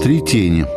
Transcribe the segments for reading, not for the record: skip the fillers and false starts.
Три тени.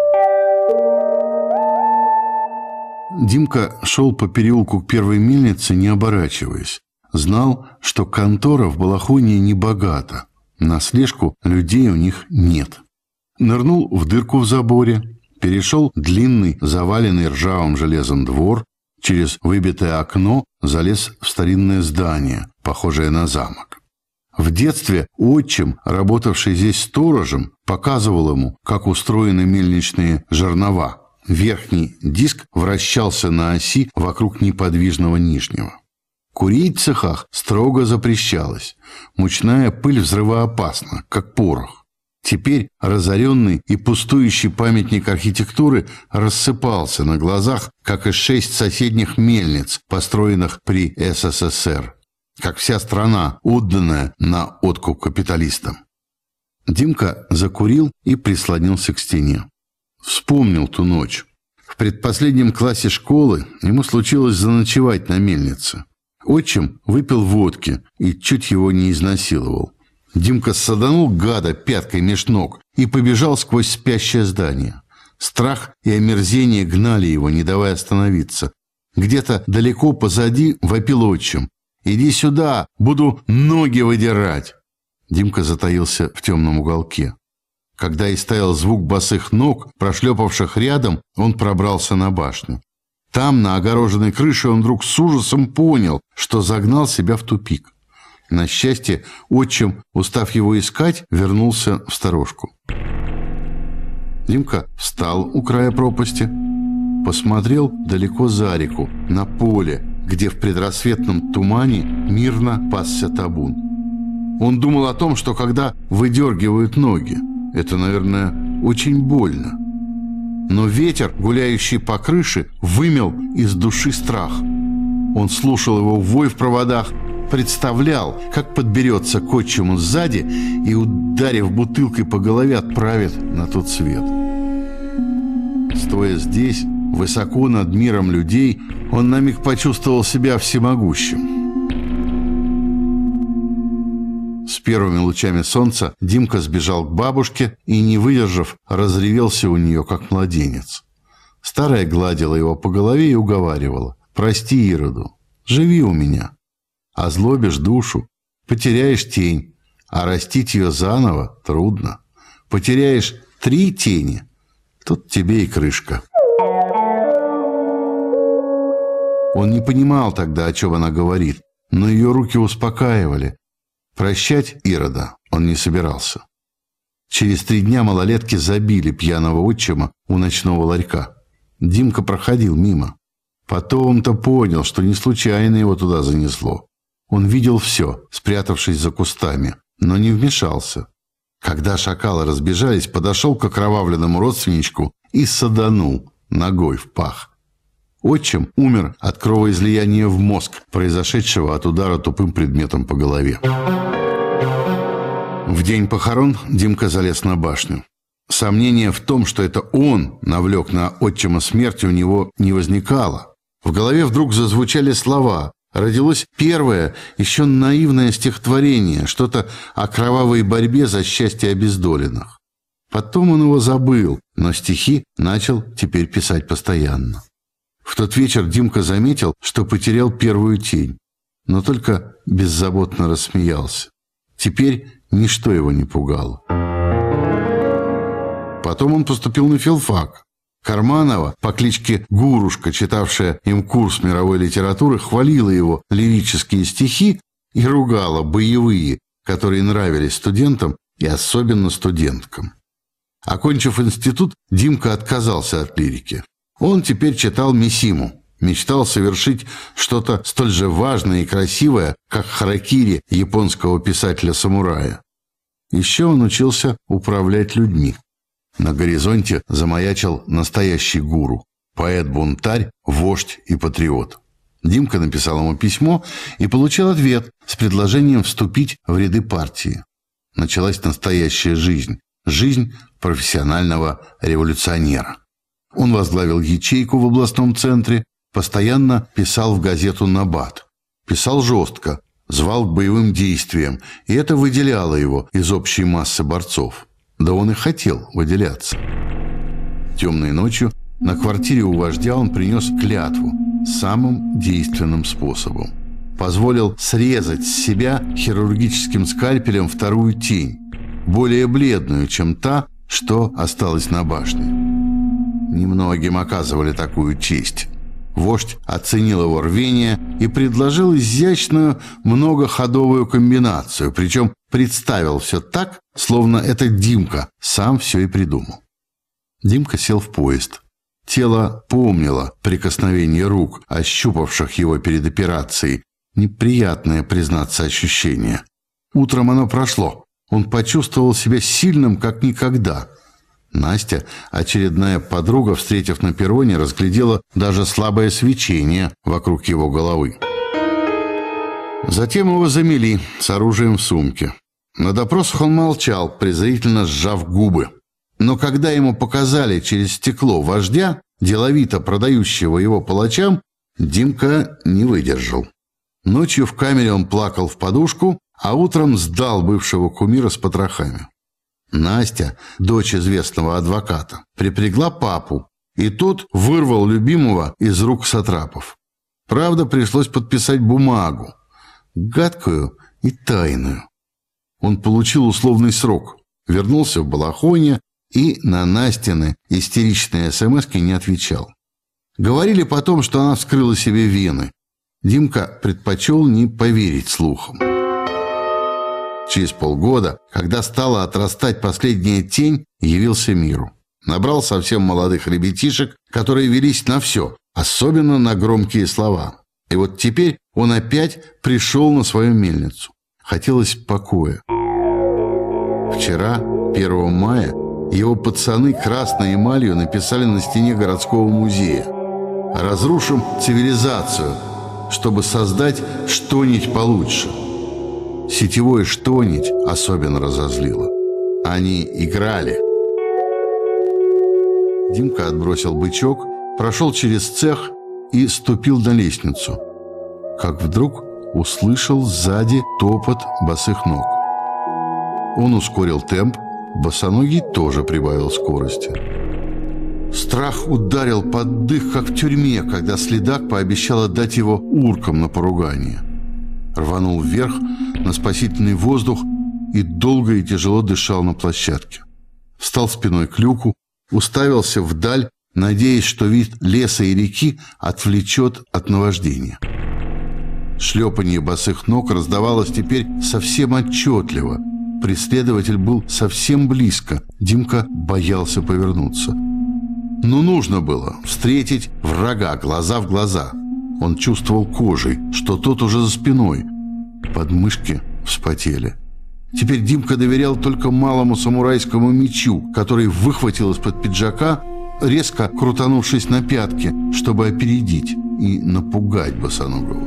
Димка шел по переулку к первой мельнице, не оборачиваясь. Знал, что контора в Балахоне не богата. На слежку людей у них нет. Нырнул в дырку в заборе, перешел длинный, заваленный ржавым железом двор, через выбитое окно залез в старинное здание, похожее на замок. В детстве отчим, работавший здесь сторожем, показывал ему, как устроены мельничные жернова. Верхний диск вращался на оси вокруг неподвижного нижнего. Курить в цехах строго запрещалось. Мучная пыль взрывоопасна, как порох. Теперь разоренный и пустующий памятник архитектуры рассыпался на глазах, как и 6 соседних мельниц, построенных при СССР. Как вся страна, отданная на откуп капиталистам. Димка закурил и прислонился к стене. Вспомнил ту ночь. В предпоследнем классе школы ему случилось заночевать на мельнице. Отчим выпил водки и чуть его не изнасиловал. Димка саданул гада пяткой меж ног и побежал сквозь спящее здание. Страх и омерзение гнали его, не давая остановиться. Где-то далеко позади вопил отчим: «Иди сюда, буду ноги выдирать!» Димка затаился в темном уголке. Когда истаял звук босых ног, прошлепавших рядом, он пробрался на башню. Там, на огороженной крыше, он вдруг с ужасом понял, что загнал себя в тупик. На счастье, отчим, устав его искать, вернулся в сторожку. Димка встал у края пропасти, посмотрел далеко за реку, на поле, где в предрассветном тумане мирно пасся табун. Он думал о том, что когда выдергивают ноги, это, наверное, очень больно. Но ветер, гуляющий по крыше, вымел из души страх. Он слушал его вой в проводах, представлял, как подберется к отчиму сзади и, ударив бутылкой по голове, отправит на тот свет. Стоя здесь, высоко над миром людей, он на миг почувствовал себя всемогущим. С первыми лучами солнца Димка сбежал к бабушке и, не выдержав, разревелся у нее, как младенец. Старая гладила его по голове и уговаривала: «Прости Ироду, живи у меня. Озлобишь душу, потеряешь тень, а растить ее заново трудно. Потеряешь 3 тени, тут тебе и крышка». Он не понимал тогда, о чем она говорит, но ее руки успокаивали. Прощать Ирода он не собирался. Через 3 дня малолетки забили пьяного отчима у ночного ларька. Димка проходил мимо. Потом-то понял, что не случайно его туда занесло. Он видел все, спрятавшись за кустами, но не вмешался. Когда шакалы разбежались, подошел к окровавленному родственничку и саданул ногой в пах. Отчим умер от кровоизлияния в мозг, произошедшего от удара тупым предметом по голове. В день похорон Димка залез на башню. Сомнения в том, что это он навлек на отчима смерть, у него не возникало. В голове вдруг зазвучали слова. Родилось первое, еще наивное стихотворение, что-то о кровавой борьбе за счастье обездоленных. Потом он его забыл, но стихи начал теперь писать постоянно. В тот вечер Димка заметил, что потерял первую тень, но только беззаботно рассмеялся. Теперь ничто его не пугало. Потом он поступил на филфак. Карманова по кличке Гурушка, читавшая им курс мировой литературы, хвалила его лирические стихи и ругала боевые, которые нравились студентам и особенно студенткам. Окончив институт, Димка отказался от лирики. Он теперь читал Мисиму, мечтал совершить что-то столь же важное и красивое, как харакири японского писателя-самурая. Еще он учился управлять людьми. На горизонте замаячил настоящий гуру, поэт-бунтарь, вождь и патриот. Димка написал ему письмо и получил ответ с предложением вступить в ряды партии. Началась настоящая жизнь, жизнь профессионального революционера. Он возглавил ячейку в областном центре, постоянно писал в газету «Набат». Писал жестко, звал к боевым действиям, и это выделяло его из общей массы борцов. Да он и хотел выделяться. Темной ночью на квартире у вождя он принес клятву самым действенным способом. Позволил срезать с себя хирургическим скальпелем вторую тень, более бледную, чем та, что осталась на башне. Немногим оказывали такую честь. Вождь оценил его рвение и предложил изящную многоходовую комбинацию, причем представил все так, словно это Димка сам все и придумал. Димка сел в поезд. Тело помнило прикосновение рук, ощупавших его перед операцией. Неприятное, признаться, ощущение. Утром оно прошло. Он почувствовал себя сильным, как никогда. Настя, очередная подруга, встретив на перроне, разглядела даже слабое свечение вокруг его головы. Затем его замели с оружием в сумке. На допросах он молчал, презрительно сжав губы. Но когда ему показали через стекло вождя, деловито продающего его палачам, Димка не выдержал. Ночью в камере он плакал в подушку, а утром сдал бывшего кумира с потрохами. Настя, дочь известного адвоката, припрягла папу, и тот вырвал любимого из рук сатрапов. Правда, пришлось подписать бумагу, гадкую и тайную. Он получил условный срок, вернулся в Балахоне и на Настины истеричные смски не отвечал. Говорили потом, что она вскрыла себе вены. Димка предпочел не поверить слухам. Через полгода, когда стала отрастать последняя тень, явился миру. Набрал совсем молодых ребятишек, которые велись на все, особенно на громкие слова. И вот теперь он опять пришел на свою мельницу. Хотелось покоя. Вчера, 1 мая, его пацаны красной эмалью написали на стене городского музея: «Разрушим цивилизацию, чтобы создать что-нибудь получше». Сетевое что-нибудь особенно разозлило. Они играли. Димка отбросил бычок, прошел через цех и ступил на лестницу. Как вдруг услышал сзади топот босых ног. Он ускорил темп, босоногий тоже прибавил скорости. Страх ударил под дых, как в тюрьме, когда следак пообещал отдать его уркам на поругание. Рванул вверх на спасительный воздух и долго и тяжело дышал на площадке. Встал спиной к люку, уставился вдаль, надеясь, что вид леса и реки отвлечет от наваждения. Шлепанье босых ног раздавалось теперь совсем отчетливо. Преследователь был совсем близко. Димка боялся повернуться. Но нужно было встретить врага глаза в глаза. Он чувствовал кожей, что тот уже за спиной. Подмышки вспотели. Теперь Димка доверял только малому самурайскому мечу, который выхватил из-под пиджака, резко крутанувшись на пятки, чтобы опередить и напугать босоногого.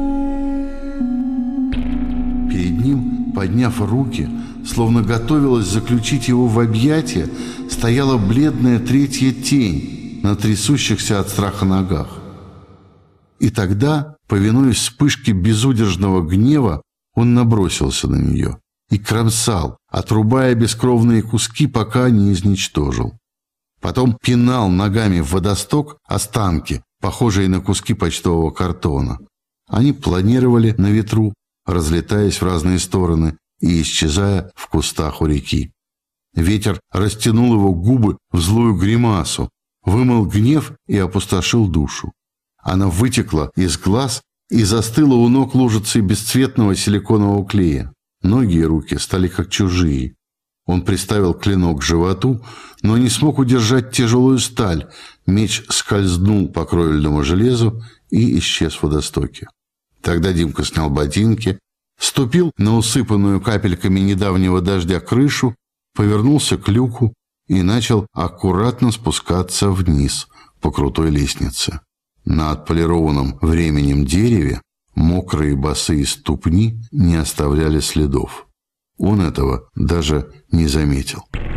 Перед ним, подняв руки, словно готовилась заключить его в объятия, стояла бледная третья тень на трясущихся от страха ногах. И тогда, повинуясь вспышке безудержного гнева, он набросился на нее и кромсал, отрубая бескровные куски, пока не изничтожил. Потом пинал ногами в водосток останки, похожие на куски почтового картона. Они планировали на ветру, разлетаясь в разные стороны и исчезая в кустах у реки. Ветер растянул его губы в злую гримасу, вымыл гнев и опустошил душу. Она вытекла из глаз и застыла у ног лужицей бесцветного силиконового клея. Ноги и руки стали как чужие. Он приставил клинок к животу, но не смог удержать тяжелую сталь. Меч скользнул по кровельному железу и исчез в водостоке. Тогда Димка снял ботинки, ступил на усыпанную капельками недавнего дождя крышу, повернулся к люку и начал аккуратно спускаться вниз по крутой лестнице. На отполированном временем дереве мокрые босые ступни не оставляли следов. Он этого даже не заметил.